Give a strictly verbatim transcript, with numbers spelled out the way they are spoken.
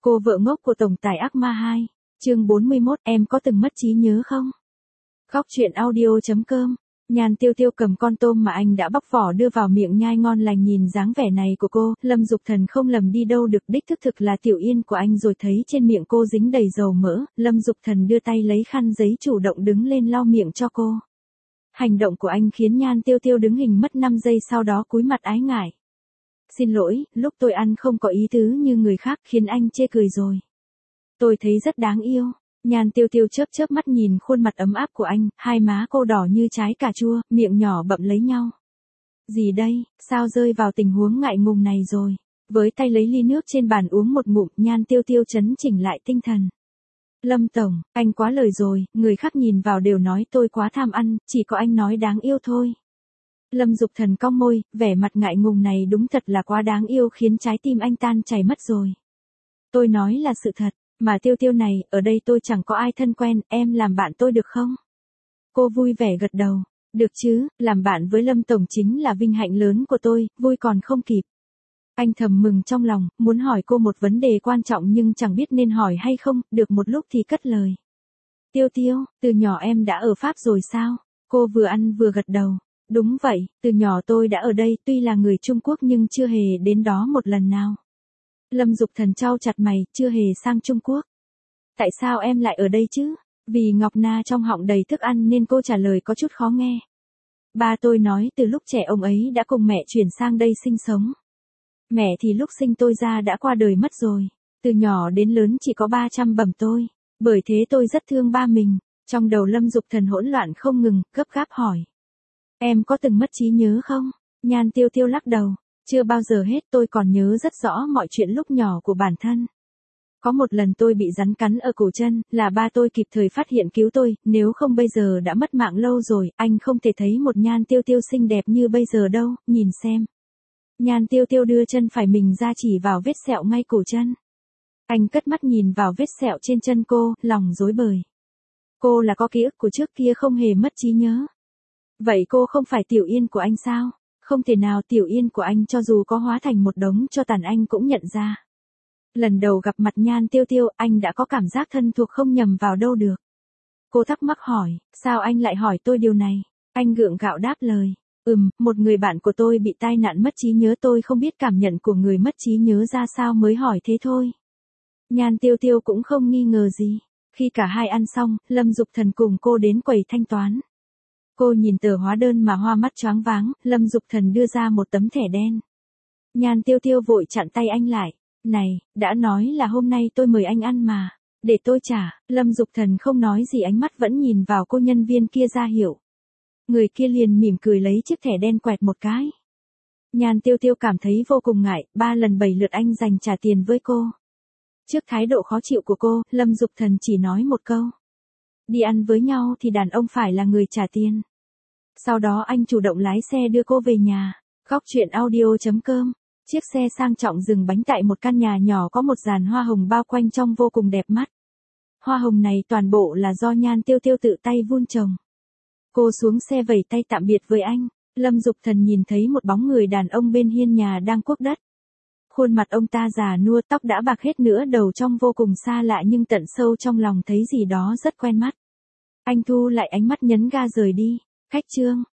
Cô vợ ngốc của tổng tài ác ma hai. Chương bốn mươi mốt, em có từng mất trí nhớ không? Góc truyện audio.com. Nhan Tiêu Tiêu cầm con tôm mà anh đã bóc vỏ đưa vào miệng nhai ngon lành, nhìn dáng vẻ này của cô, Lâm Dục Thần không lầm đi đâu được, đích thức thực là Tiểu Yên của anh rồi. Thấy trên miệng cô dính đầy dầu mỡ, Lâm Dục Thần đưa tay lấy khăn giấy chủ động đứng lên lau miệng cho cô. Hành động của anh khiến Nhan Tiêu Tiêu đứng hình mất năm giây, sau đó cúi mặt ái ngại. Xin lỗi, lúc tôi ăn không có ý tứ như người khác khiến anh chê cười rồi. Tôi thấy rất đáng yêu. Nhan Tiêu Tiêu chớp chớp mắt nhìn khuôn mặt ấm áp của anh, hai má cô đỏ như trái cà chua, miệng nhỏ bậm lấy nhau. Gì đây, sao rơi vào tình huống ngại ngùng này rồi? Với tay lấy ly nước trên bàn uống một ngụm, Nhan Tiêu Tiêu chấn chỉnh lại tinh thần. Lâm tổng, anh quá lời rồi, người khác nhìn vào đều nói tôi quá tham ăn, chỉ có anh nói đáng yêu thôi. Lâm Dục Thần cong môi, vẻ mặt ngại ngùng này đúng thật là quá đáng yêu, khiến trái tim anh tan chảy mất rồi. Tôi nói là sự thật, mà Tiêu Tiêu này, ở đây tôi chẳng có ai thân quen, em làm bạn tôi được không? Cô vui vẻ gật đầu, được chứ, làm bạn với Lâm tổng chính là vinh hạnh lớn của tôi, vui còn không kịp. Anh thầm mừng trong lòng, muốn hỏi cô một vấn đề quan trọng nhưng chẳng biết nên hỏi hay không, được một lúc thì cất lời. Tiêu Tiêu, từ nhỏ em đã ở Pháp rồi sao? Cô vừa ăn vừa gật đầu. Đúng vậy, từ nhỏ tôi đã ở đây, tuy là người Trung Quốc nhưng chưa hề đến đó một lần nào. Lâm Dục Thần chau chặt mày, chưa hề sang Trung Quốc. Tại sao em lại ở đây chứ? Vì Ngọc Na trong họng đầy thức ăn nên cô trả lời có chút khó nghe. Ba tôi nói từ lúc trẻ ông ấy đã cùng mẹ chuyển sang đây sinh sống. Mẹ thì lúc sinh tôi ra đã qua đời mất rồi. Từ nhỏ đến lớn chỉ có ba chăm bẩm tôi. Bởi thế tôi rất thương ba mình. Trong đầu Lâm Dục Thần hỗn loạn không ngừng, gấp gáp hỏi. Em có từng mất trí nhớ không? Nhan Tiêu Tiêu lắc đầu. Chưa bao giờ hết, tôi còn nhớ rất rõ mọi chuyện lúc nhỏ của bản thân. Có một lần tôi bị rắn cắn ở cổ chân, là ba tôi kịp thời phát hiện cứu tôi, nếu không bây giờ đã mất mạng lâu rồi, anh không thể thấy một Nhan Tiêu Tiêu xinh đẹp như bây giờ đâu, nhìn xem. Nhan Tiêu Tiêu đưa chân phải mình ra chỉ vào vết sẹo ngay cổ chân. Anh cất mắt nhìn vào vết sẹo trên chân cô, lòng rối bời. Cô là có ký ức của trước kia không hề mất trí nhớ. Vậy cô không phải Tiểu Yên của anh sao? Không thể nào, Tiểu Yên của anh cho dù có hóa thành một đống cho tàn anh cũng nhận ra. Lần đầu gặp mặt Nhan Tiêu Tiêu, anh đã có cảm giác thân thuộc không nhầm vào đâu được. Cô thắc mắc hỏi, sao anh lại hỏi tôi điều này? Anh gượng gạo đáp lời, ừm, một người bạn của tôi bị tai nạn mất trí nhớ, tôi không biết cảm nhận của người mất trí nhớ ra sao mới hỏi thế thôi. Nhan Tiêu Tiêu cũng không nghi ngờ gì. Khi cả hai ăn xong, Lâm Dục Thần cùng cô đến quầy thanh toán. Cô nhìn tờ hóa đơn mà hoa mắt choáng váng, Lâm Dục Thần đưa ra một tấm thẻ đen. Nhan Tiêu Tiêu vội chặn tay anh lại. Này, đã nói là hôm nay tôi mời anh ăn mà. Để tôi trả. Lâm Dục Thần không nói gì, ánh mắt vẫn nhìn vào cô nhân viên kia ra hiệu. Người kia liền mỉm cười lấy chiếc thẻ đen quẹt một cái. Nhan Tiêu Tiêu cảm thấy vô cùng ngại, ba lần bảy lượt anh dành trả tiền với cô. Trước thái độ khó chịu của cô, Lâm Dục Thần chỉ nói một câu. Đi ăn với nhau thì đàn ông phải là người trả tiền. Sau đó anh chủ động lái xe đưa cô về nhà. Góc truyện audio.com. Chiếc xe sang trọng dừng bánh tại một căn nhà nhỏ có một dàn hoa hồng bao quanh trông vô cùng đẹp mắt. Hoa hồng này toàn bộ là do Nhan Tiêu Tiêu tự tay vun trồng. Cô xuống xe vẫy tay tạm biệt với anh. Lâm Dục Thần nhìn thấy một bóng người đàn ông bên hiên nhà đang cuốc đất. Khuôn mặt ông ta già nua, tóc đã bạc hết nửa đầu, trông vô cùng xa lạ nhưng tận sâu trong lòng thấy gì đó rất quen mắt. Anh thu lại ánh mắt, nhấn ga rời đi. Khách trương,